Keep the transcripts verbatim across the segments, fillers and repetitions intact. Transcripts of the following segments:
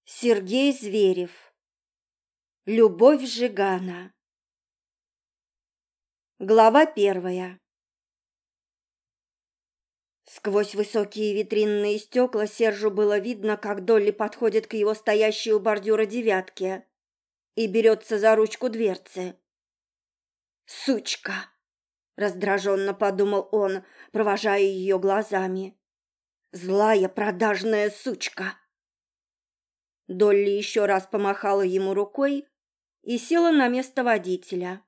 Сергей Зверев. Любовь Жигана. Глава первая. Сквозь высокие витринные стекла Сержу было видно, как Долли подходит к его стоящей у бордюра девятке и берется за ручку дверцы. «Сучка!» — раздраженно подумал он, провожая ее глазами. «Злая продажная сучка!» Долли еще раз помахала ему рукой и села на место водителя.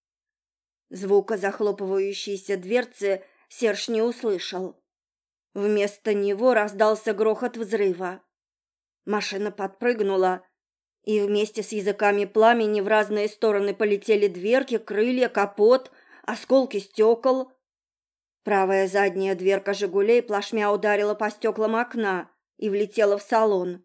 Звука захлопывающейся дверцы Серж не услышал. Вместо него раздался грохот взрыва. Машина подпрыгнула, и вместе с языками пламени в разные стороны полетели дверки, крылья, капот, осколки стекол. Правая задняя дверка «Жигулей» плашмя ударила по стеклам окна и влетела в салон.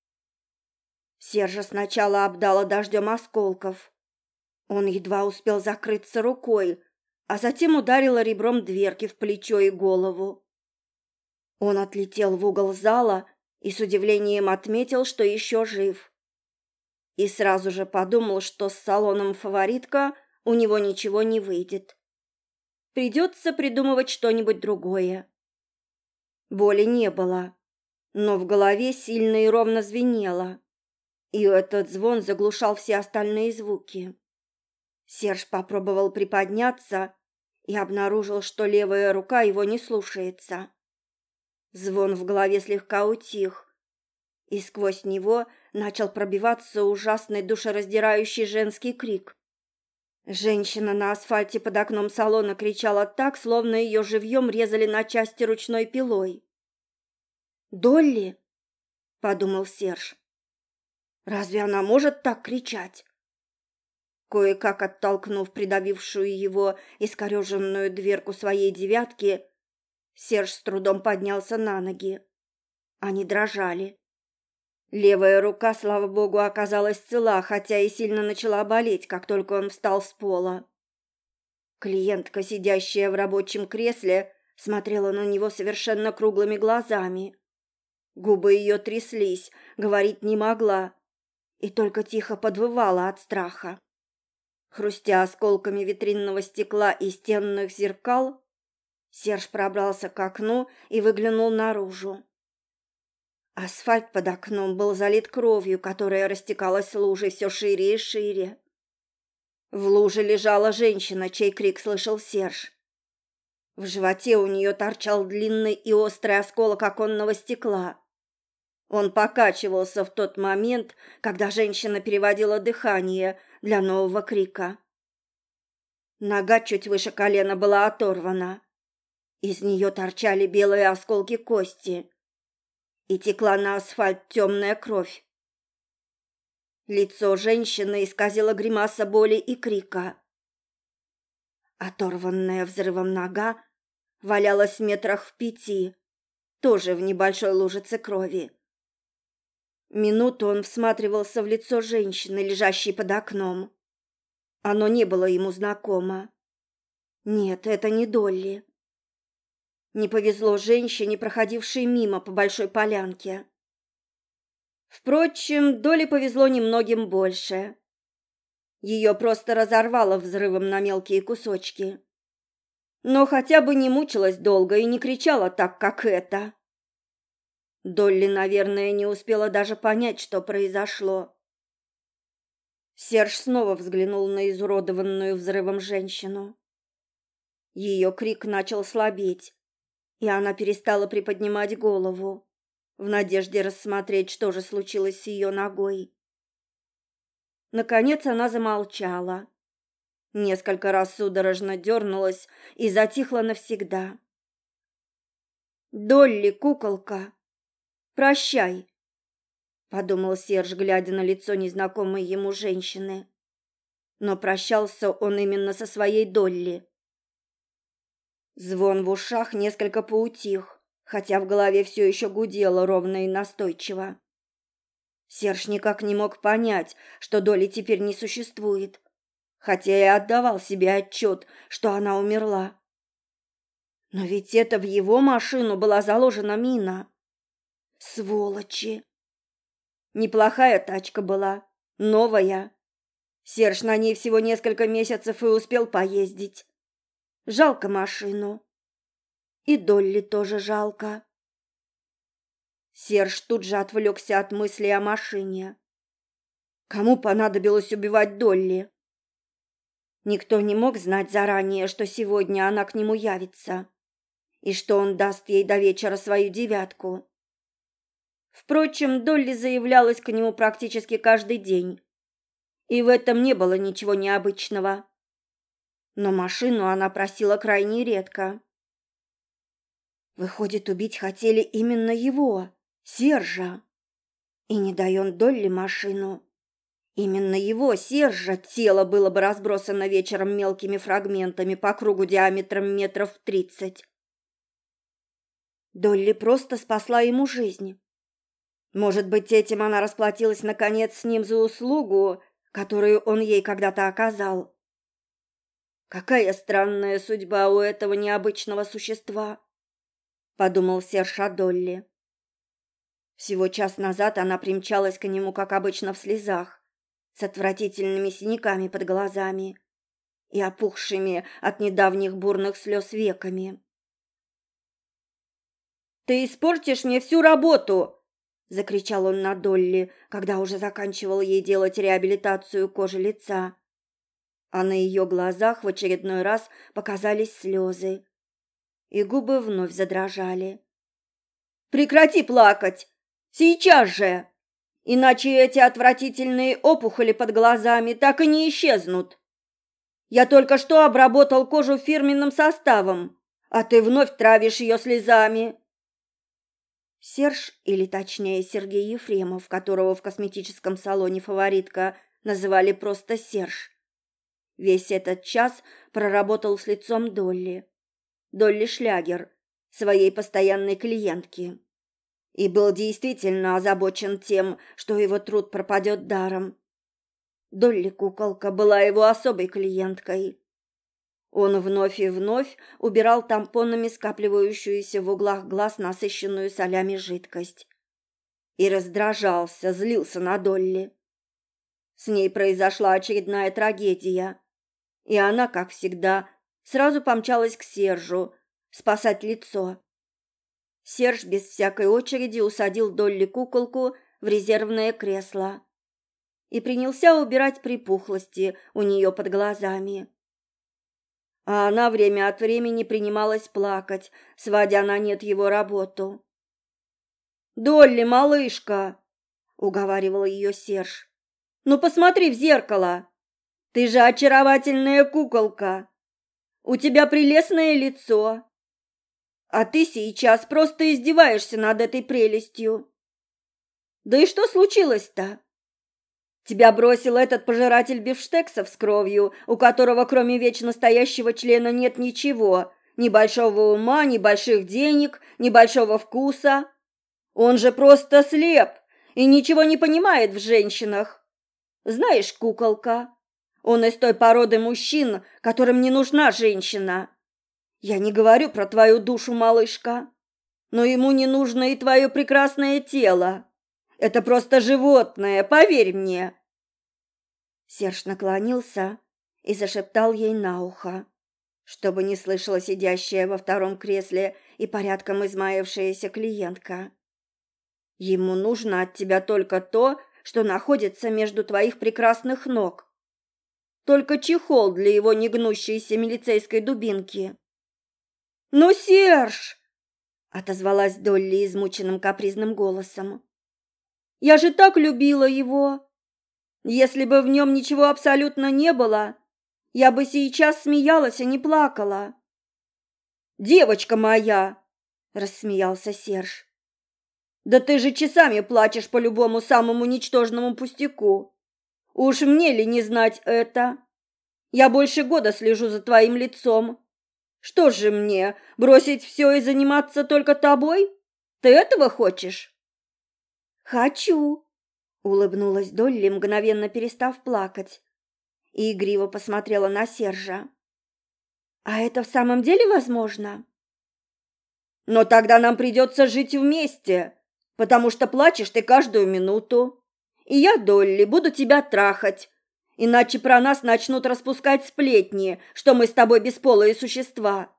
Сержа сначала обдало дождем осколков. Он едва успел закрыться рукой, а затем ударило ребром дверки в плечо и голову. Он отлетел в угол зала и с удивлением отметил, что еще жив. И сразу же подумал, что с салоном «Фаворитка» у него ничего не выйдет. Придется придумывать что-нибудь другое. Боли не было, но в голове сильно и ровно звенело. И этот звон заглушал все остальные звуки. Серж попробовал приподняться и обнаружил, что левая рука его не слушается. Звон в голове слегка утих, и сквозь него начал пробиваться ужасный душераздирающий женский крик. Женщина на асфальте под окном салона кричала так, словно ее живьем резали на части ручной пилой. «Долли?» — подумал Серж. «Разве она может так кричать?» Кое-как оттолкнув придавившую его искореженную дверку своей девятки, Серж с трудом поднялся на ноги. Они дрожали. Левая рука, слава богу, оказалась цела, хотя и сильно начала болеть, как только он встал с пола. Клиентка, сидящая в рабочем кресле, смотрела на него совершенно круглыми глазами. Губы ее тряслись, говорить не могла, и только тихо подвывала от страха. Хрустя осколками витринного стекла и стенных зеркал, Серж пробрался к окну и выглянул наружу. Асфальт под окном был залит кровью, которая растекалась лужей все шире и шире. В луже лежала женщина, чей крик слышал Серж. В животе у нее торчал длинный и острый осколок оконного стекла. Он покачивался в тот момент, когда женщина переводила дыхание для нового крика. Нога чуть выше колена была оторвана. Из нее торчали белые осколки кости, и текла на асфальт темная кровь. Лицо женщины исказило гримаса боли и крика. Оторванная взрывом нога валялась в метрах в пяти, тоже в небольшой лужице крови. Минуту он всматривался в лицо женщины, лежащей под окном. Оно не было ему знакомо. Нет, это не Долли. Не повезло женщине, проходившей мимо по большой полянке. Впрочем, Долли повезло немногим больше. Ее просто разорвало взрывом на мелкие кусочки. Но хотя бы не мучилась долго и не кричала так, как это. Долли, наверное, не успела даже понять, что произошло. Серж снова взглянул на изуродованную взрывом женщину. Ее крик начал слабеть, и она перестала приподнимать голову, в надежде рассмотреть, что же случилось с ее ногой. Наконец она замолчала, несколько раз судорожно дернулась и затихла навсегда. «Долли, куколка, прощай», — подумал Серж, глядя на лицо незнакомой ему женщины. Но прощался он именно со своей Долли. Звон в ушах несколько поутих, хотя в голове все еще гудело ровно и настойчиво. Серж никак не мог понять, что Долли теперь не существует, хотя и отдавал себе отчет, что она умерла. Но ведь это в его машину была заложена мина. Сволочи! Неплохая тачка была, новая. Серж на ней всего несколько месяцев и успел поездить. Жалко машину. И Долли тоже жалко. Серж тут же отвлекся от мыслей о машине. Кому понадобилось убивать Долли? Никто не мог знать заранее, что сегодня она к нему явится, и что он даст ей до вечера свою девятку. Впрочем, Долли заявлялась к нему практически каждый день, и в этом не было ничего необычного. Но машину она просила крайне редко. Выходит, убить хотели именно его, Сержа. И не дай он Долли машину. Именно его, Сержа, тело было бы разбросано вечером мелкими фрагментами по кругу диаметром метров тридцать. Долли просто спасла ему жизнь. Может быть, этим она расплатилась наконец с ним за услугу, которую он ей когда-то оказал. Какая странная судьба у этого необычного существа, подумал Серж о Долли. Всего час назад она примчалась к нему, как обычно, в слезах, с отвратительными синяками под глазами и опухшими от недавних бурных слез веками. «Ты испортишь мне всю работу!» — закричал он на Долли, когда уже заканчивал ей делать реабилитацию кожи лица. А на ее глазах в очередной раз показались слезы, и губы вновь задрожали. «Прекрати плакать! Сейчас же! Иначе эти отвратительные опухоли под глазами так и не исчезнут. Я только что обработал кожу фирменным составом, а ты вновь травишь ее слезами». Серж, или точнее Сергей Ефремов, которого в косметическом салоне «Фаворитка» называли просто Серж, весь этот час проработал с лицом Долли, Долли Шлягер, своей постоянной клиентки, и был действительно озабочен тем, что его труд пропадет даром. Долли-куколка была его особой клиенткой. Он вновь и вновь убирал тампонами скапливающуюся в углах глаз насыщенную солями жидкость. И раздражался, злился на Долли. С ней произошла очередная трагедия, и она, как всегда, сразу помчалась к Сержу спасать лицо. Серж без всякой очереди усадил Долли-куколку в резервное кресло и принялся убирать припухлости у нее под глазами. А она время от времени принималась плакать, сводя на нет его работу. «Долли, малышка!» — уговаривал ее Серж. «Ну посмотри в зеркало! Ты же очаровательная куколка! У тебя прелестное лицо! А ты сейчас просто издеваешься над этой прелестью! Да и что случилось-то? Тебя бросил этот пожиратель бифштексов с кровью, у которого кроме вечно стоящего члена нет ничего, ни большого ума, ни больших денег, ни большого вкуса. Он же просто слеп и ничего не понимает в женщинах. Знаешь, куколка, он из той породы мужчин, которым не нужна женщина. Я не говорю про твою душу, малышка, но ему не нужно и твое прекрасное тело. Это просто животное, поверь мне. Серж наклонился и зашептал ей на ухо, чтобы не слышала сидящая во втором кресле и порядком измаявшаяся клиентка. Ему нужно от тебя только то, что находится между твоих прекрасных ног. Только чехол для его негнущейся милицейской дубинки. «Ну, Серж!» — отозвалась Долли измученным капризным голосом. «Я же так любила его! Если бы в нем ничего абсолютно не было, я бы сейчас смеялась и не плакала». «Девочка моя!» — рассмеялся Серж. «Да ты же часами плачешь по любому самому ничтожному пустяку. Уж мне ли не знать это? Я больше года слежу за твоим лицом. Что же мне, бросить все и заниматься только тобой? Ты этого хочешь?» «Хочу», — улыбнулась Долли, мгновенно перестав плакать, и игриво посмотрела на Сержа. «А это в самом деле возможно?» «Но тогда нам придется жить вместе, потому что плачешь ты каждую минуту. И я, Долли, буду тебя трахать. Иначе про нас начнут распускать сплетни, что мы с тобой бесполые существа.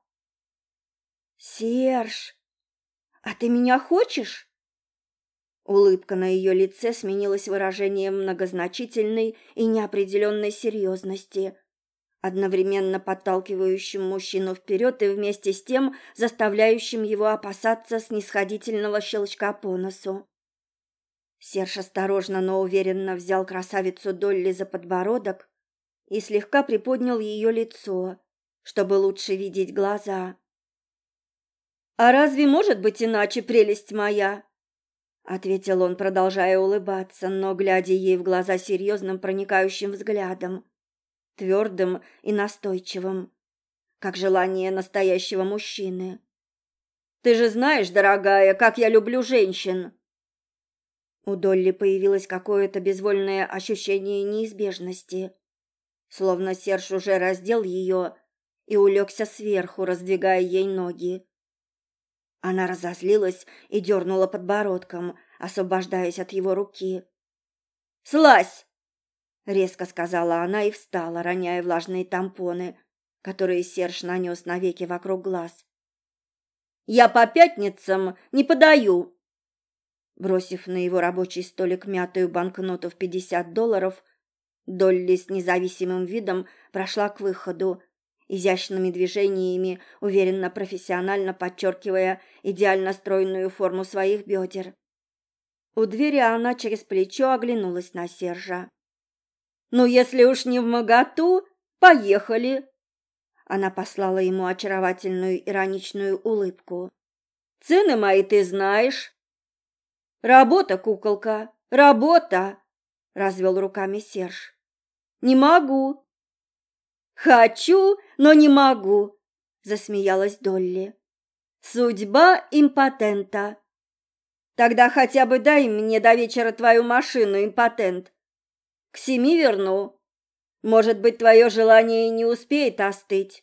Серж, а ты меня хочешь? Улыбка на ее лице сменилась выражением многозначительной и неопределенной серьезности, одновременно подталкивающим мужчину вперед и вместе с тем заставляющим его опасаться снисходительного щелчка по носу. Серж осторожно, но уверенно взял красавицу Долли за подбородок и слегка приподнял ее лицо, чтобы лучше видеть глаза. «А разве может быть иначе, прелесть моя?» — ответил он, продолжая улыбаться, но глядя ей в глаза серьезным проникающим взглядом, твердым и настойчивым, как желание настоящего мужчины. «Ты же знаешь, дорогая, как я люблю женщин!» У Долли появилось какое-то безвольное ощущение неизбежности, словно Серж уже раздел ее и улегся сверху, раздвигая ей ноги. Она разозлилась и дернула подбородком, освобождаясь от его руки. «Слазь!» — резко сказала она и встала, роняя влажные тампоны, которые Серж нанес навеки вокруг глаз. «Я по пятницам не подаю!» Бросив на его рабочий столик мятую банкноту в пятьдесят долларов, Долли с независимым видом прошла к выходу, изящными движениями, уверенно профессионально подчеркивая идеально стройную форму своих бедер. У двери она через плечо оглянулась на Сержа. «Ну, если уж не вмоготу, поехали!» Она послала ему очаровательную ироничную улыбку. «Цены мои ты знаешь!» «Работа, куколка, работа!» — развел руками Серж. «Не могу!» «Хочу, но не могу!» — засмеялась Долли. «Судьба импотента!» «Тогда хотя бы дай мне до вечера твою машину, импотент. К семи верну. Может быть, твое желание не успеет остыть».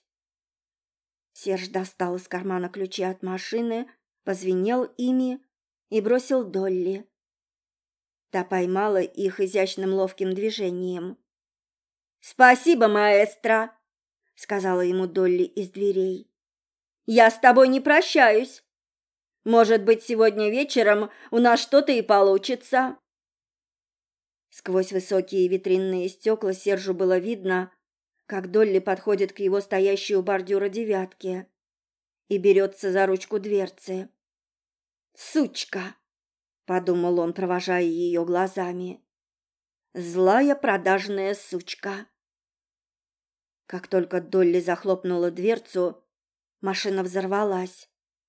Серж достал из кармана ключи от машины, позвенел ими и бросил Долли. Та поймала их изящным ловким движением. «Спасибо, маэстро», — сказала ему Долли из дверей. «Я с тобой не прощаюсь. Может быть, сегодня вечером у нас что-то и получится». Сквозь высокие витринные стекла Сержу было видно, как Долли подходит к его стоящей у бордюра девятке и берется за ручку дверцы. «Сучка!» — подумал он, провожая ее глазами. «Злая продажная сучка!» Как только Долли захлопнула дверцу, машина взорвалась.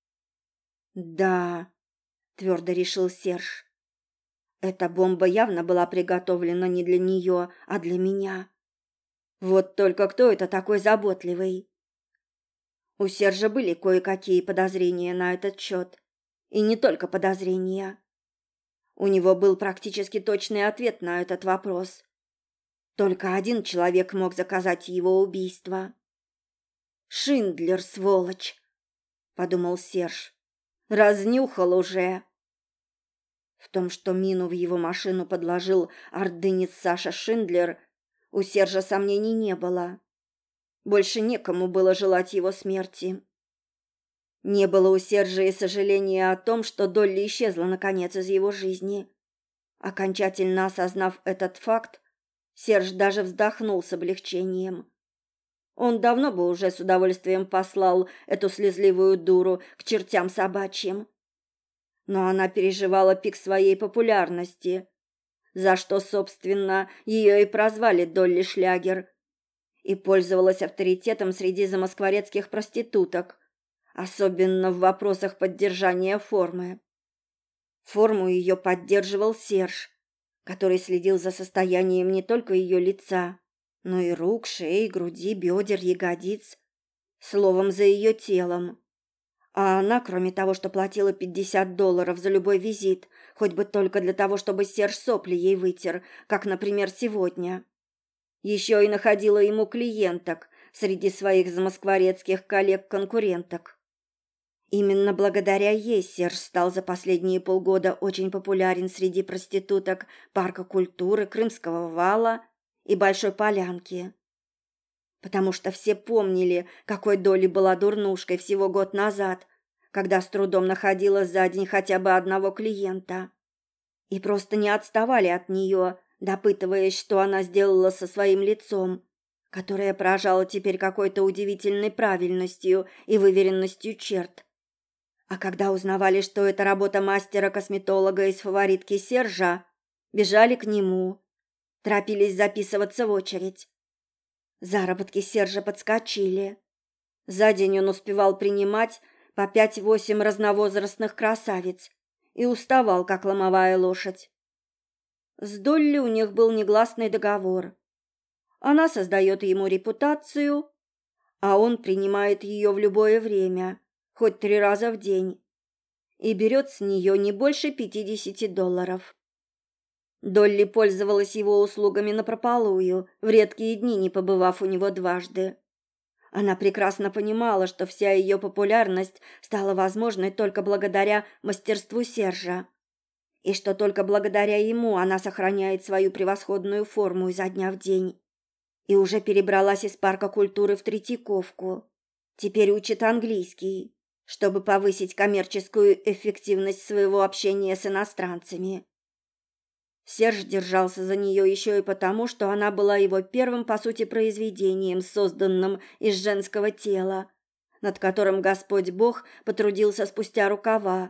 «Да», — твердо решил Серж, — «эта бомба явно была приготовлена не для нее, а для меня. Вот только кто это такой заботливый?» У Сержа были кое-какие подозрения на этот счет, и не только подозрения. У него был практически точный ответ на этот вопрос. Только один человек мог заказать его убийство. «Шиндлер, сволочь!» — подумал Серж. «Разнюхал уже!» В том, что мину в его машину подложил ордынец Саша Шиндлер, у Сержа сомнений не было. Больше некому было желать его смерти. Не было у Сержа и сожаления о том, что Долли исчезла наконец из его жизни. Окончательно осознав этот факт, Серж даже вздохнул с облегчением. Он давно бы уже с удовольствием послал эту слезливую дуру к чертям собачьим. Но она переживала пик своей популярности, за что, собственно, ее и прозвали Долли Шлягер, и пользовалась авторитетом среди замоскворецких проституток, особенно в вопросах поддержания формы. Форму ее поддерживал Серж, который следил за состоянием не только ее лица, но и рук, шеи, груди, бедер, ягодиц, словом, за ее телом. А она, кроме того, что платила пятьдесят долларов за любой визит, хоть бы только для того, чтобы Серж сопли ей вытер, как, например, сегодня, еще и находила ему клиенток среди своих замоскворецких коллег-конкуренток. Именно благодаря ей Серж стал за последние полгода очень популярен среди проституток Парка культуры, Крымского вала и Большой Полянки. Потому что все помнили, какой Долли была дурнушкой всего год назад, когда с трудом находила за день хотя бы одного клиента. И просто не отставали от нее, допытываясь, что она сделала со своим лицом, которое поражало теперь какой-то удивительной правильностью и выверенностью черт. А когда узнавали, что это работа мастера-косметолога из фаворитки Сержа, бежали к нему, торопились записываться в очередь. Заработки Сержа подскочили. За день он успевал принимать по пять-восемь разновозрастных красавиц и уставал, как ломовая лошадь. С Долли у них был негласный договор. Она создает ему репутацию, а он принимает ее в любое время, хоть три раза в день, и берет с нее не больше пятидесяти долларов. Долли пользовалась его услугами напропалую, в редкие дни не побывав у него дважды. Она прекрасно понимала, что вся ее популярность стала возможной только благодаря мастерству Сержа, и что только благодаря ему она сохраняет свою превосходную форму изо дня в день. И уже перебралась из Парка культуры в Третьяковку. Теперь учит английский, чтобы повысить коммерческую эффективность своего общения с иностранцами. Серж держался за нее еще и потому, что она была его первым, по сути, произведением, созданным из женского тела, над которым Господь Бог потрудился спустя рукава.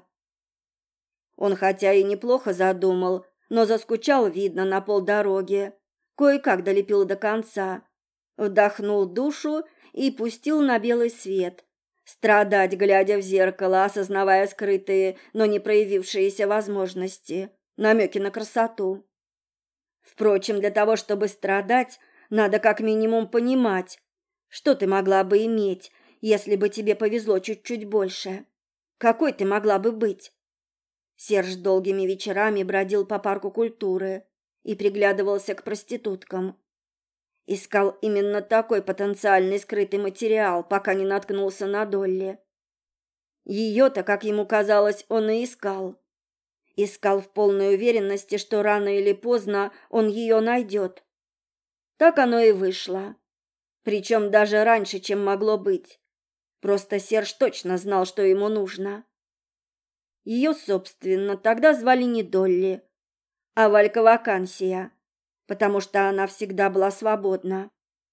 Он хотя и неплохо задумал, но заскучал, видно, на полдороги, кое-как долепил до конца, вдохнул душу и пустил на белый свет, страдать, глядя в зеркало, осознавая скрытые, но не проявившиеся возможности, намеки на красоту. Впрочем, для того, чтобы страдать, надо как минимум понимать, что ты могла бы иметь, если бы тебе повезло чуть-чуть больше. Какой ты могла бы быть? Серж долгими вечерами бродил по Парку культуры и приглядывался к проституткам. Искал именно такой потенциальный скрытый материал, пока не наткнулся на Долли. Ее-то, как ему казалось, он и искал. Искал в полной уверенности, что рано или поздно он ее найдет. Так оно и вышло. Причем даже раньше, чем могло быть. Просто Серж точно знал, что ему нужно. Ее, собственно, тогда звали не Долли, а Валька-вакансия, потому что она всегда была свободна.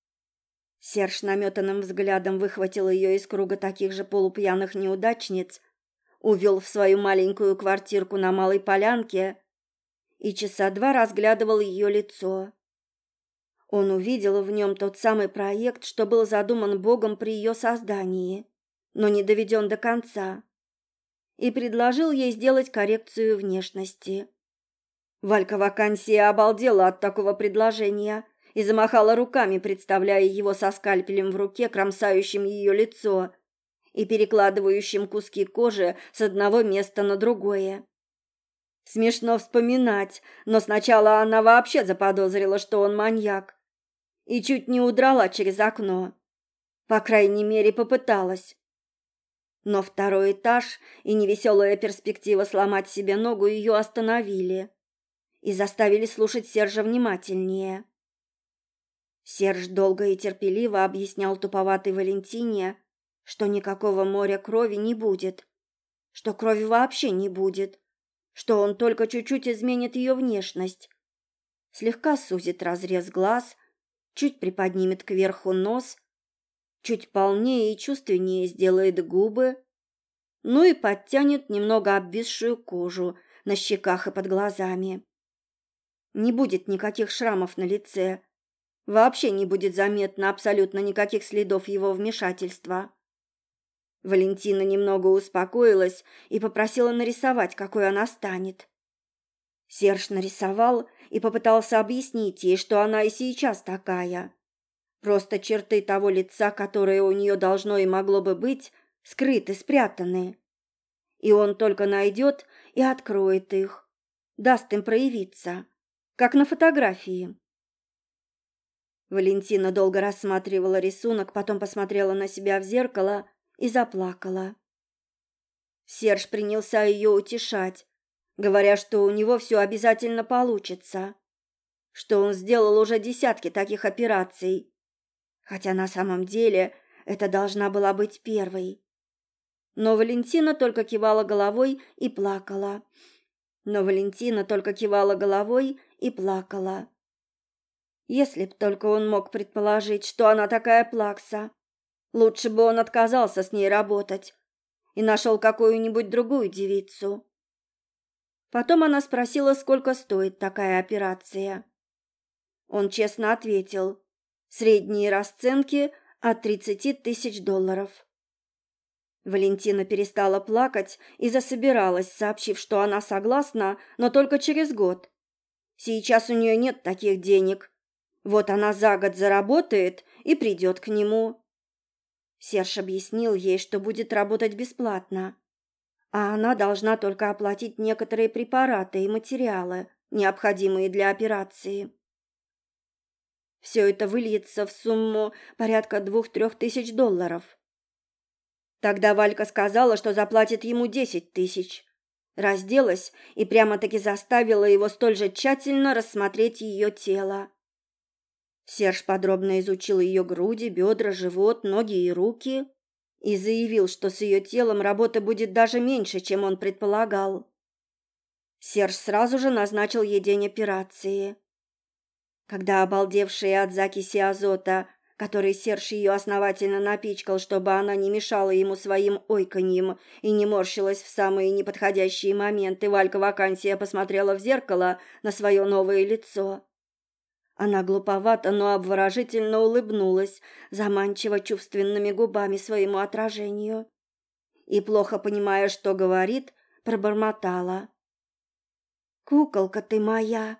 Серж наметанным взглядом выхватил ее из круга таких же полупьяных неудачниц, увел в свою маленькую квартирку на Малой Полянке и часа два разглядывал ее лицо. Он увидел в нем тот самый проект, что был задуман Богом при ее создании, но не доведен до конца, и предложил ей сделать коррекцию внешности. Валька-вакансия обалдела от такого предложения и замахала руками, представляя его со скальпелем в руке, кромсающим ее лицо и перекладывающим куски кожи с одного места на другое. Смешно вспоминать, но сначала она вообще заподозрила, что он маньяк, и чуть не удрала через окно. По крайней мере, попыталась. Но второй этаж и невеселая перспектива сломать себе ногу ее остановили и заставили слушать Сержа внимательнее. Серж долго и терпеливо объяснял туповатой Валентине, что никакого моря крови не будет, что крови вообще не будет, что он только чуть-чуть изменит ее внешность, слегка сузит разрез глаз, чуть приподнимет кверху нос, чуть полнее и чувственнее сделает губы, ну и подтянет немного обвисшую кожу на щеках и под глазами. Не будет никаких шрамов на лице, вообще не будет заметно абсолютно никаких следов его вмешательства. Валентина немного успокоилась и попросила нарисовать, какой она станет. Серж нарисовал и попытался объяснить ей, что она и сейчас такая. Просто черты того лица, которое у нее должно и могло бы быть, скрыты, спрятаны. И он только найдет и откроет их, даст им проявиться, как на фотографии. Валентина долго рассматривала рисунок, потом посмотрела на себя в зеркало и заплакала. Серж принялся ее утешать, говоря, что у него все обязательно получится, что он сделал уже десятки таких операций, хотя на самом деле это должна была быть первой. Но Валентина только кивала головой и плакала. Но Валентина только кивала головой и плакала. Если б только он мог предположить, что она такая плакса, лучше бы он отказался с ней работать и нашел какую-нибудь другую девицу. Потом она спросила, сколько стоит такая операция. Он честно ответил: средние расценки от тридцати тысяч долларов. Валентина перестала плакать и засобиралась, сообщив, что она согласна, но только через год. Сейчас у нее нет таких денег. Вот она за год заработает и придет к нему. Серж объяснил ей, что будет работать бесплатно, а она должна только оплатить некоторые препараты и материалы, необходимые для операции. Все это выльется в сумму порядка двух-трех тысяч долларов. Тогда Валька сказала, что заплатит ему десять тысяч. Разделась и прямо-таки заставила его столь же тщательно рассмотреть ее тело. Серж подробно изучил ее груди, бедра, живот, ноги и руки и заявил, что с ее телом работы будет даже меньше, чем он предполагал. Серж сразу же назначил ей день операции. Когда обалдевшая от закиси азота, который Серж ее основательно напичкал, чтобы она не мешала ему своим ойканьем и не морщилась в самые неподходящие моменты, Валька Вакансия посмотрела в зеркало на свое новое лицо. Она глуповато, но обворожительно улыбнулась, заманчиво чувственными губами своему отражению. И, плохо понимая, что говорит, пробормотала: «Куколка ты моя!»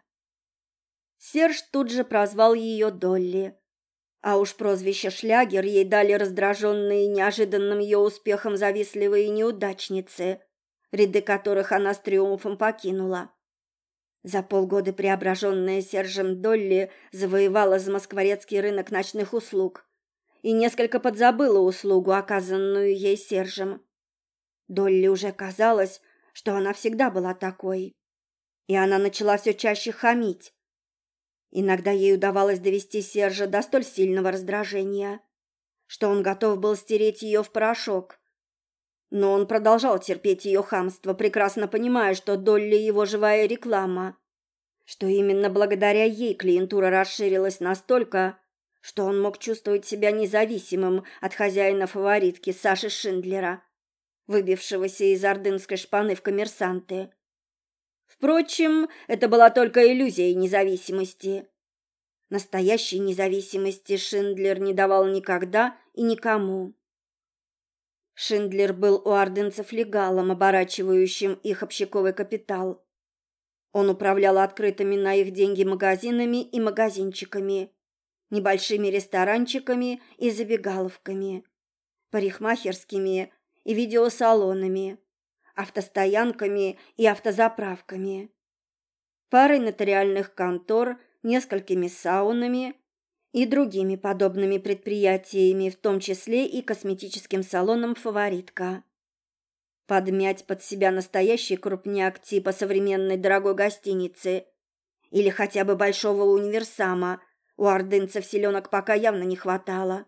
Серж тут же прозвал ее Долли. А уж прозвище «Шлягер» ей дали раздраженные неожиданным ее успехом завистливые неудачницы, ряды которых она с триумфом покинула. За полгода преображенная Сержем Долли завоевала замоскворецкий рынок ночных услуг и несколько подзабыла услугу, оказанную ей Сержем. Долли уже казалось, что она всегда была такой, и она начала все чаще хамить. Иногда ей удавалось довести Сержа до столь сильного раздражения, что он готов был стереть ее в порошок. Но он продолжал терпеть ее хамство, прекрасно понимая, что Долли его живая реклама, что именно благодаря ей клиентура расширилась настолько, что он мог чувствовать себя независимым от хозяина-фаворитки Саши Шиндлера, выбившегося из ордынской шпаны в коммерсанты. Впрочем, это была только иллюзия независимости. Настоящей независимости Шиндлер не давал никогда и никому. Шиндлер был у ордынцев легалом, оборачивающим их общаковый капитал. Он управлял открытыми на их деньги магазинами и магазинчиками, небольшими ресторанчиками и забегаловками, парикмахерскими и видеосалонами, автостоянками и автозаправками, парой нотариальных контор, несколькими саунами и другими подобными предприятиями, в том числе и косметическим салоном «Фаворитка». Подмять под себя настоящий крупняк типа современной дорогой гостиницы или хотя бы большого универсама у ордынцев селенок пока явно не хватало.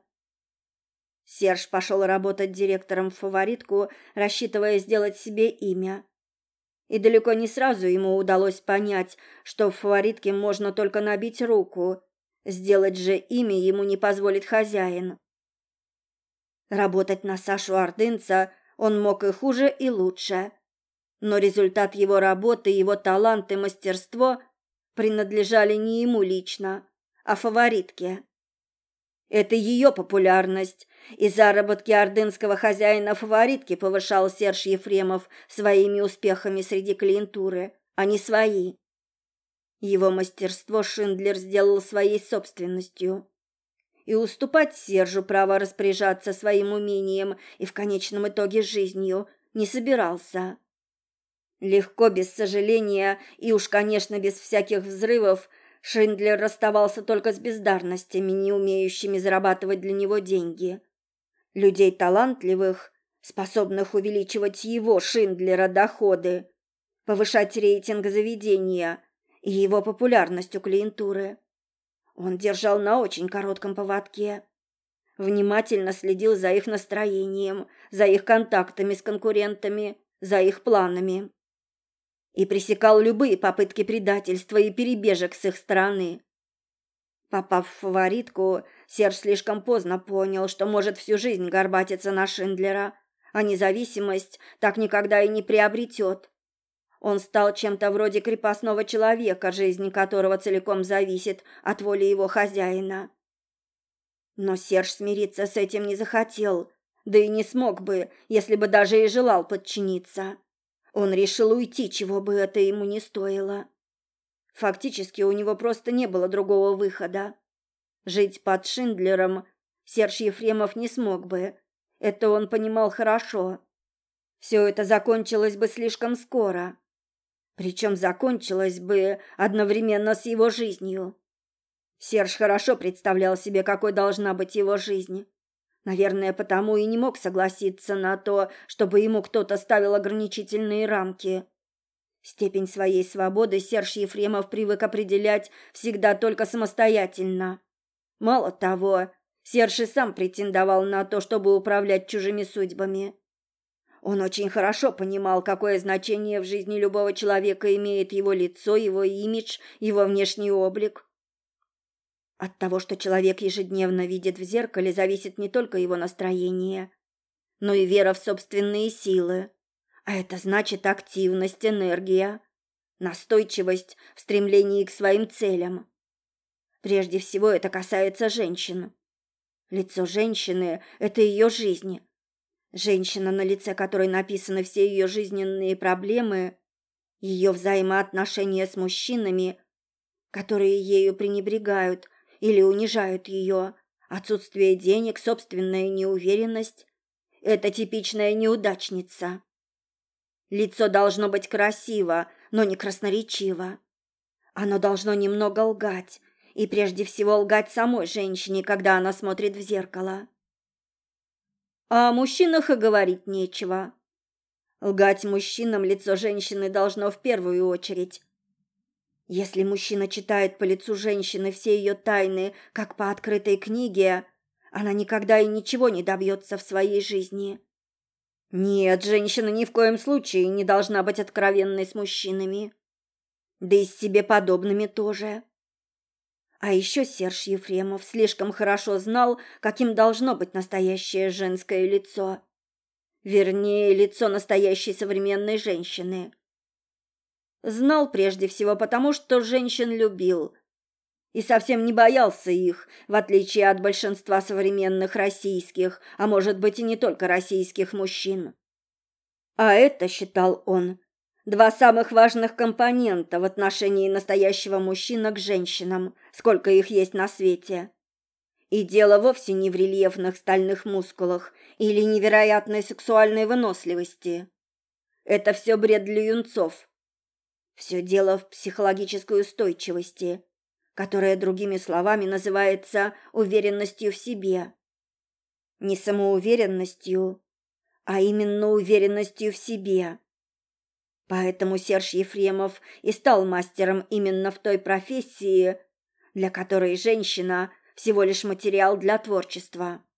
Серж пошел работать директором в «Фаворитку», рассчитывая сделать себе имя. И далеко не сразу ему удалось понять, что в «Фаворитке» можно только набить руку, сделать же имя ему не позволит хозяин. Работать на Сашу Ордынца он мог и хуже, и лучше, но результат его работы, его талант и мастерство принадлежали не ему лично, а «Фаворитке». Это ее популярность и заработки ордынского хозяина «Фаворитки» повышал Серж Ефремов своими успехами среди клиентуры, а не свои. Его мастерство Шиндлер сделал своей собственностью. И уступать Сержу право распоряжаться своим умением и в конечном итоге жизнью не собирался. Легко, без сожаления и уж, конечно, без всяких взрывов, Шиндлер расставался только с бездарностями, не умеющими зарабатывать для него деньги. Людей талантливых, способных увеличивать его, Шиндлера, доходы, повышать рейтинг заведения и его популярность у клиентуры. Он держал на очень коротком поводке, внимательно следил за их настроением, за их контактами с конкурентами, за их планами и пресекал любые попытки предательства и перебежек с их стороны. Попав в фаворитку, Серж слишком поздно понял, что может всю жизнь горбатиться на Шиндлера, а независимость так никогда и не приобретет. Он стал чем-то вроде крепостного человека, жизнь которого целиком зависит от воли его хозяина. Но Серж смириться с этим не захотел, да и не смог бы, если бы даже и желал подчиниться. Он решил уйти, чего бы это ему не стоило. Фактически у него просто не было другого выхода. Жить под Шиндлером Серж Ефремов не смог бы. Это он понимал хорошо. Все это закончилось бы слишком скоро. Причем закончилось бы одновременно с его жизнью. Серж хорошо представлял себе, какой должна быть его жизнь. Наверное, потому и не мог согласиться на то, чтобы ему кто-то ставил ограничительные рамки. Степень своей свободы Серж Ефремов привык определять всегда только самостоятельно. Мало того, Серж и сам претендовал на то, чтобы управлять чужими судьбами. Он очень хорошо понимал, какое значение в жизни любого человека имеет его лицо, его имидж, его внешний облик. От того, что человек ежедневно видит в зеркале, зависит не только его настроение, но и вера в собственные силы. А это значит активность, энергия, настойчивость в стремлении к своим целям. Прежде всего это касается женщин. Лицо женщины – это ее жизнь. Женщина, на лице которой написаны все ее жизненные проблемы, ее взаимоотношения с мужчинами, которые ею пренебрегают или унижают ее, отсутствие денег, собственная неуверенность – это типичная неудачница. Лицо должно быть красиво, но не красноречиво. Оно должно немного лгать, и прежде всего лгать самой женщине, когда она смотрит в зеркало. А о мужчинах и говорить нечего. Лгать мужчинам лицо женщины должно в первую очередь. Если мужчина читает по лицу женщины все ее тайны, как по открытой книге, она никогда и ничего не добьется в своей жизни. Нет, женщина ни в коем случае не должна быть откровенной с мужчинами. Да и с себе подобными тоже. А еще Серж Ефремов слишком хорошо знал, каким должно быть настоящее женское лицо. Вернее, лицо настоящей современной женщины. Знал прежде всего потому, что женщин любил. И совсем не боялся их, в отличие от большинства современных российских, а может быть и не только российских мужчин. А это, считал он, два самых важных компонента в отношении настоящего мужчины к женщинам, сколько их есть на свете. И дело вовсе не в рельефных стальных мускулах или невероятной сексуальной выносливости. Это все бред для юнцов. Все дело в психологической устойчивости, которая, другими словами, называется уверенностью в себе. Не самоуверенностью, а именно уверенностью в себе. Поэтому Серж Ефремов и стал мастером именно в той профессии, для которой женщина – всего лишь материал для творчества.